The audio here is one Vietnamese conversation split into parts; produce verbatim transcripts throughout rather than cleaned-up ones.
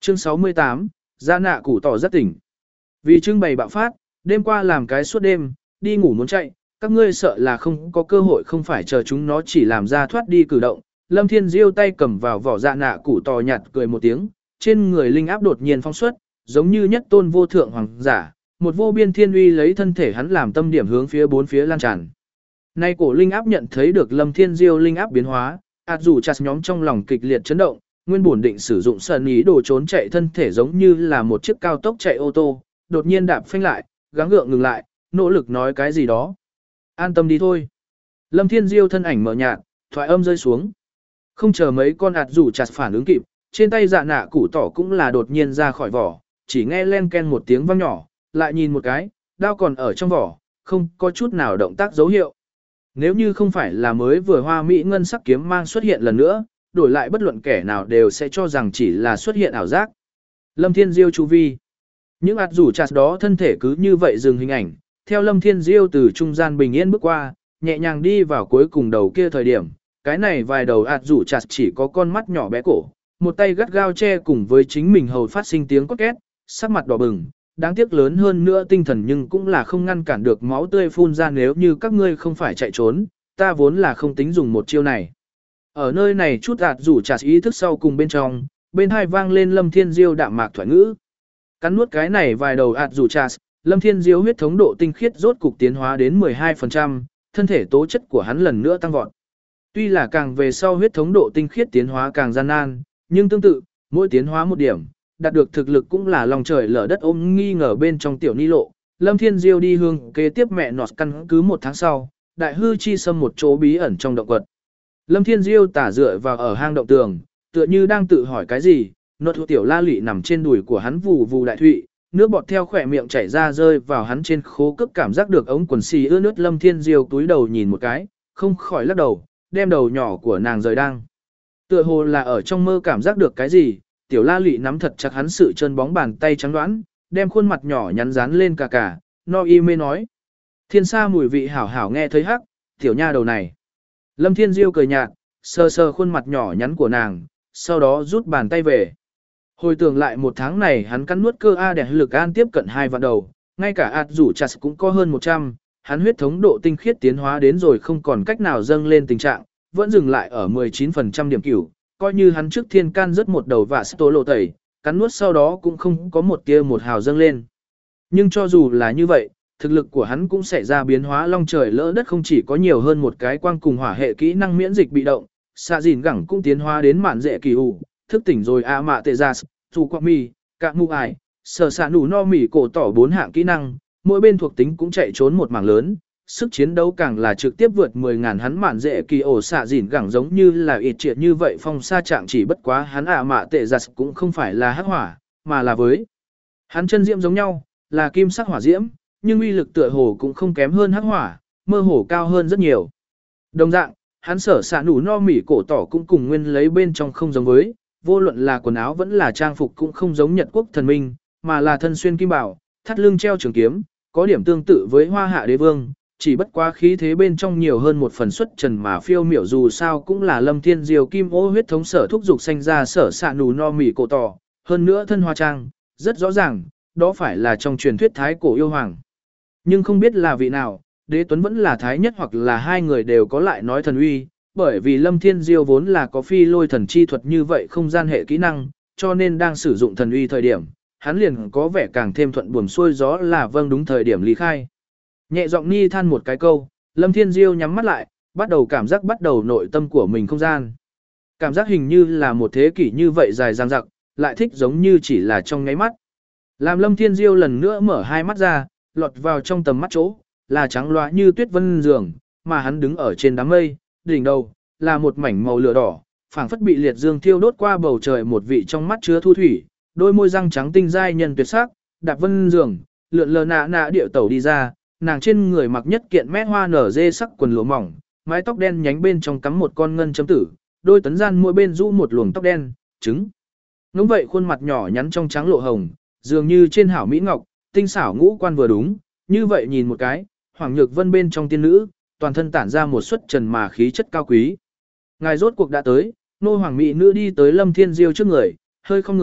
Chương sáu mươi tám, Gia nạ củ tỏ rất tỉnh. Vì trưng bày bạo phát, đêm qua làm cái suốt đêm, đi ngủ muốn chạy, các ngươi sợ là không có cơ hội không phải chờ chúng nó chỉ làm ra thoát đi cử động. Lâm Thiên Diêu tay cầm vào vỏ dạ nạ củ tỏ nhạt cười một tiếng, trên người linh áp đột nhiên phong xuất, giống như nhất tôn vô thượng hoàng giả, một vô biên thiên uy lấy thân thể hắn làm tâm điểm hướng phía bốn phía lan tràn. Nay cổ linh áp nhận thấy được Lâm Thiên Diêu linh áp biến hóa, ạt dù chặt nhóm trong lòng kịch liệt chấn động, nguyên bổn định sử dụng sân ý đồ trốn chạy thân thể giống như là một chiếc cao tốc chạy ô tô, đột nhiên đạp phanh lại, gắng gượng ngừng lại, nỗ lực nói cái gì đó. An tâm đi thôi. Lâm Thiên Diêu thân ảnh mở nhạt, thoại âm rơi xuống. Không chờ mấy con ạt dù chặt phản ứng kịp, trên tay dạ nạ củ tỏ cũng là đột nhiên ra khỏi vỏ, chỉ nghe len ken một tiếng vang nhỏ, lại nhìn một cái, đao còn ở trong vỏ, không có chút nào động tác dấu hiệu. Nếu như không phải là mới vừa hoa mỹ ngân sắc kiếm mang xuất hiện lần nữa, đổi lại bất luận kẻ nào đều sẽ cho rằng chỉ là xuất hiện ảo giác. Lâm Thiên Diêu chu vi. Những ạt rủ chặt đó thân thể cứ như vậy dừng hình ảnh, theo Lâm Thiên Diêu từ trung gian bình yên bước qua, nhẹ nhàng đi vào cuối cùng đầu kia thời điểm, cái này vài đầu ạt rủ chặt chỉ có con mắt nhỏ bé cổ, một tay gắt gao che cùng với chính mình hầu phát sinh tiếng cốt két, sắc mặt đỏ bừng, đáng tiếc lớn hơn nữa tinh thần nhưng cũng là không ngăn cản được máu tươi phun ra nếu như các ngươi không phải chạy trốn, ta vốn là không tính dùng một chiêu này. Ở nơi này chút ạt rủ chặt ý thức sau cùng bên trong, bên hai vang lên Lâm Thiên Diêu đạm mạc thoại ngữ. Cắn nuốt cái này vài đầu ạt rủ chặt, Lâm Thiên Diêu huyết thống độ tinh khiết rốt cục tiến hóa đến mười hai phần trăm, thân thể tố chất của hắn lần nữa tăng vọt. Tuy là càng về sau huyết thống độ tinh khiết tiến hóa càng gian nan, nhưng tương tự, mỗi tiến hóa một điểm, đạt được thực lực cũng là lòng trời lở đất ôm nghi ngờ bên trong tiểu ni lộ. Lâm Thiên Diêu đi hương kế tiếp mẹ nọt căn cứ một tháng sau, đại hư chi xâm một chỗ bí ẩn trong động quật. Lâm Thiên Diêu tả dựa vào ở hang động tường, tựa như đang tự hỏi cái gì, nốt tiểu la lị nằm trên đùi của hắn vù vù đại thụy, nước bọt theo khỏe miệng chảy ra rơi vào hắn trên khố cức cảm giác được ống quần xì ướt nước. Lâm Thiên Diêu túi đầu nhìn một cái, không khỏi lắc đầu, đem đầu nhỏ của nàng rời đang. Tựa hồ là ở trong mơ cảm giác được cái gì, tiểu la lị nắm thật chặt hắn sự chân bóng bàn tay trắng đoán, đem khuôn mặt nhỏ nhắn dán lên cả cả, no y mê nói. Thiên sa mùi vị hảo hảo nghe thấy hắc, tiểu nha đầu này. Lâm Thiên Diêu cười nhạt, sờ sờ khuôn mặt nhỏ nhắn của nàng, sau đó rút bàn tay về. Hồi tưởng lại một tháng này hắn cắn nuốt cơ A để lực an tiếp cận hai vạn đầu, ngay cả ạt rủ chặt cũng có hơn một trăm, hắn huyết thống độ tinh khiết tiến hóa đến rồi không còn cách nào dâng lên tình trạng, vẫn dừng lại ở mười chín phần trăm điểm cửu, coi như hắn trước thiên can rất một đầu và tô lộ tẩy, cắn nuốt sau đó cũng không có một tia một hào dâng lên. Nhưng cho dù là như vậy, thực lực của hắn cũng sẽ ra biến hóa long trời lỡ đất, không chỉ có nhiều hơn một cái quang cùng hỏa hệ kỹ năng miễn dịch bị động, xạ dìn gẳng cũng tiến hóa đến mạn dễ kỳ hủ, thức tỉnh rồi a mạ tệ ra, dù quạ mì, cạn mụ ải, sở xạ nủ no mỉ cổ tỏ bốn hạng kỹ năng, mỗi bên thuộc tính cũng chạy trốn một mảng lớn, sức chiến đấu càng là trực tiếp vượt mười ngàn. Hắn mạn dễ kỳ ổ xạ dìn gẳng giống như là ít triệt như vậy phong sa trạng, chỉ bất quá hắn a mạ tệ ra cũng không phải là hắc hỏa, mà là với hắn chân diễm giống nhau, là kim sắc hỏa diễm, nhưng uy lực tựa hồ cũng không kém hơn hắc hỏa, mơ hồ cao hơn rất nhiều. Đồng dạng, hắn sở xạ nủ no mỉ cổ tỏ cũng cùng nguyên lấy bên trong không giống với, vô luận là quần áo vẫn là trang phục cũng không giống Nhật quốc thần minh, mà là thân xuyên kim bảo, thắt lưng treo trường kiếm, có điểm tương tự với Hoa Hạ đế vương, chỉ bất quá khí thế bên trong nhiều hơn một phần xuất trần mà phiêu miểu, dù sao cũng là Lâm Thiên Diêu kim ô huyết thống sở thúc dục sanh ra sở xạ nủ no mỉ cổ tỏ, hơn nữa thân hoa trang, rất rõ ràng, đó phải là trong truyền thuyết thái cổ yêu hoàng. Nhưng không biết là vị nào, đế tuấn vẫn là thái nhất hoặc là hai người đều có lại nói thần uy, bởi vì Lâm Thiên Diêu vốn là có phi lôi thần chi thuật như vậy không gian hệ kỹ năng, cho nên đang sử dụng thần uy thời điểm, hắn liền có vẻ càng thêm thuận buồm xuôi gió, là vâng đúng thời điểm lý khai. Nhẹ giọng ni than một cái câu, Lâm Thiên Diêu nhắm mắt lại, bắt đầu cảm giác bắt đầu nội tâm của mình không gian. Cảm giác hình như là một thế kỷ như vậy dài dằng dặc, lại thích giống như chỉ là trong nháy mắt. Làm Lâm Thiên Diêu lần nữa mở hai mắt ra, lọt vào trong tầm mắt chỗ, là trắng loá như tuyết vân giường, mà hắn đứng ở trên đám mây, đỉnh đầu là một mảnh màu lửa đỏ, phảng phất bị liệt dương thiêu đốt qua bầu trời, một vị trong mắt chứa thu thủy, đôi môi răng trắng tinh giai nhân tuyệt sắc, đạp vân giường, lượn lờ nạ nạ điệu tẩu đi ra, nàng trên người mặc nhất kiện mét hoa nở dê sắc quần lụa mỏng, mái tóc đen nhánh bên trong cắm một con ngân châm tử, đôi tấn gian mỗi bên rũ một luồng tóc đen, trứng. Ngống vậy khuôn mặt nhỏ nhắn trong trắng lộ hồng, dường như trên hảo mỹ ngọc, tinh xảo ngũ quan vừa đúng, như vậy nhìn một cái, Hoàng Nhược Vân bên trong tiên nữ, toàn thân tản ra một xuất trần mà khí chất cao quý. Ngài rốt cuộc đã tới, nô hoàng mỹ nữ đi tới Lâm Thiên Diêu trước người, hơi không người,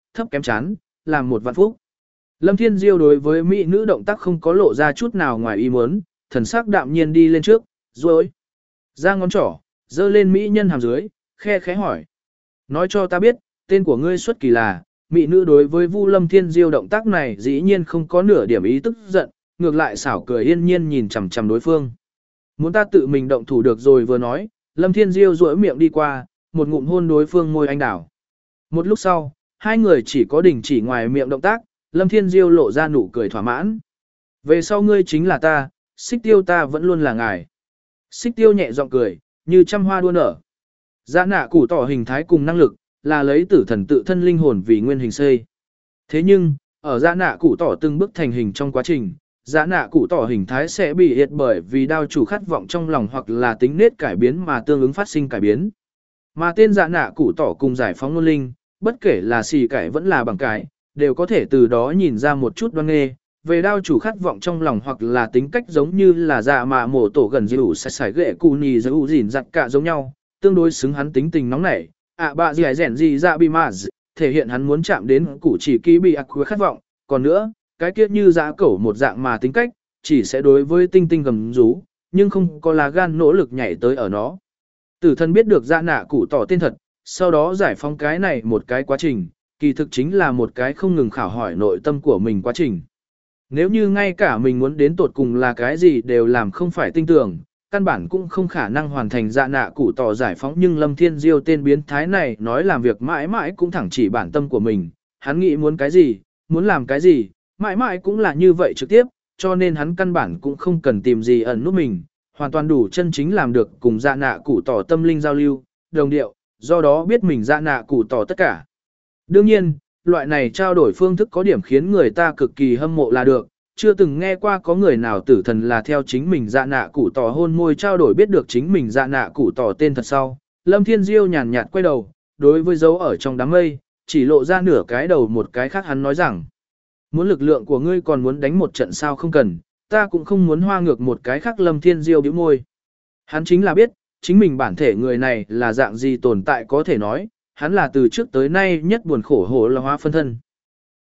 thấp kém chán, làm một vạn phúc. Lâm Thiên Diêu đối với mỹ nữ động tác không có lộ ra chút nào ngoài ý muốn, thần sắc đạm nhiên đi lên trước, rồi ra ngón trỏ, dơ lên mỹ nhân hàm dưới, khe khẽ hỏi. Nói cho ta biết, tên của ngươi xuất kỳ là, mỹ nữ đối với Vu Lâm Thiên Diêu động tác này dĩ nhiên không có nửa điểm ý tức giận, ngược lại xảo cười yên nhiên nhìn chằm chằm đối phương. Muốn ta tự mình động thủ được rồi vừa nói, Lâm Thiên Diêu duỗi miệng đi qua, một ngụm hôn đối phương môi anh đảo. Một lúc sau, hai người chỉ có đình chỉ ngoài miệng động tác, Lâm Thiên Diêu lộ ra nụ cười thỏa mãn. Về sau ngươi chính là ta, Xích Tiêu ta vẫn luôn là ngài. Xích Tiêu nhẹ giọng cười, như trăm hoa đua nở. Dạ nạ củ tỏ hình thái cùng năng lực, là lấy tử thần tự thân linh hồn vì nguyên hình xây. Thế nhưng, ở dạ nạ củ tỏ từng bước thành hình trong quá trình, dạ nạ củ tỏ hình thái sẽ bị hiệt bởi vì đao chủ khát vọng trong lòng hoặc là tính nết cải biến mà tương ứng phát sinh cải biến. Mà tên dạ nạ củ tỏ cùng giải phóng ngôn linh, bất kể là xì cải vẫn là bằng cải, đều có thể từ đó nhìn ra một chút đoan nghê, về đao chủ khát vọng trong lòng hoặc là tính cách giống như là dạ mạ mổ tổ gần dịu sải sải ghệ cù nì dịu dỉn giặt cả giống nhau, tương đối xứng hắn tính tình nóng nảy, ạ bạ gì rẻn gì dạ bị mà thể hiện hắn muốn chạm đến củ chỉ ký bị ác khát vọng, còn nữa, cái kia như dã cẩu một dạng mà tính cách, chỉ sẽ đối với tinh tinh gầm rú, nhưng không có lá gan nỗ lực nhảy tới ở nó. Tử thần biết được dạ nạ củ tỏ tên thật, sau đó giải phóng cái này một cái quá trình, kỳ thực chính là một cái không ngừng khảo hỏi nội tâm của mình quá trình. Nếu như ngay cả mình muốn đến tột cùng là cái gì đều làm không phải tinh tưởng, căn bản cũng không khả năng hoàn thành dạ nạ củ tỏ giải phóng, nhưng Lâm Thiên Diêu tên biến thái này nói làm việc mãi mãi cũng thẳng chỉ bản tâm của mình, hắn nghĩ muốn cái gì, muốn làm cái gì, mãi mãi cũng là như vậy trực tiếp, cho nên hắn căn bản cũng không cần tìm gì ẩn nút mình, hoàn toàn đủ chân chính làm được cùng dạ nạ củ tỏ tâm linh giao lưu, đồng điệu, do đó biết mình dạ nạ củ tỏ tất cả. Đương nhiên, loại này trao đổi phương thức có điểm khiến người ta cực kỳ hâm mộ là được, chưa từng nghe qua có người nào tử thần là theo chính mình dạ nạ củ tỏ hôn môi trao đổi biết được chính mình dạ nạ củ tỏ tên thật sau. Lâm Thiên Diêu nhàn nhạt quay đầu, đối với dấu ở trong đám mây, chỉ lộ ra nửa cái đầu một cái khác hắn nói rằng, muốn lực lượng của ngươi còn muốn đánh một trận sao không cần, ta cũng không muốn hoa ngược một cái khác. Lâm Thiên Diêu bĩu môi. Hắn chính là biết, chính mình bản thể người này là dạng gì tồn tại có thể nói, hắn là từ trước tới nay nhất buồn khổ hổ là hóa phân thân.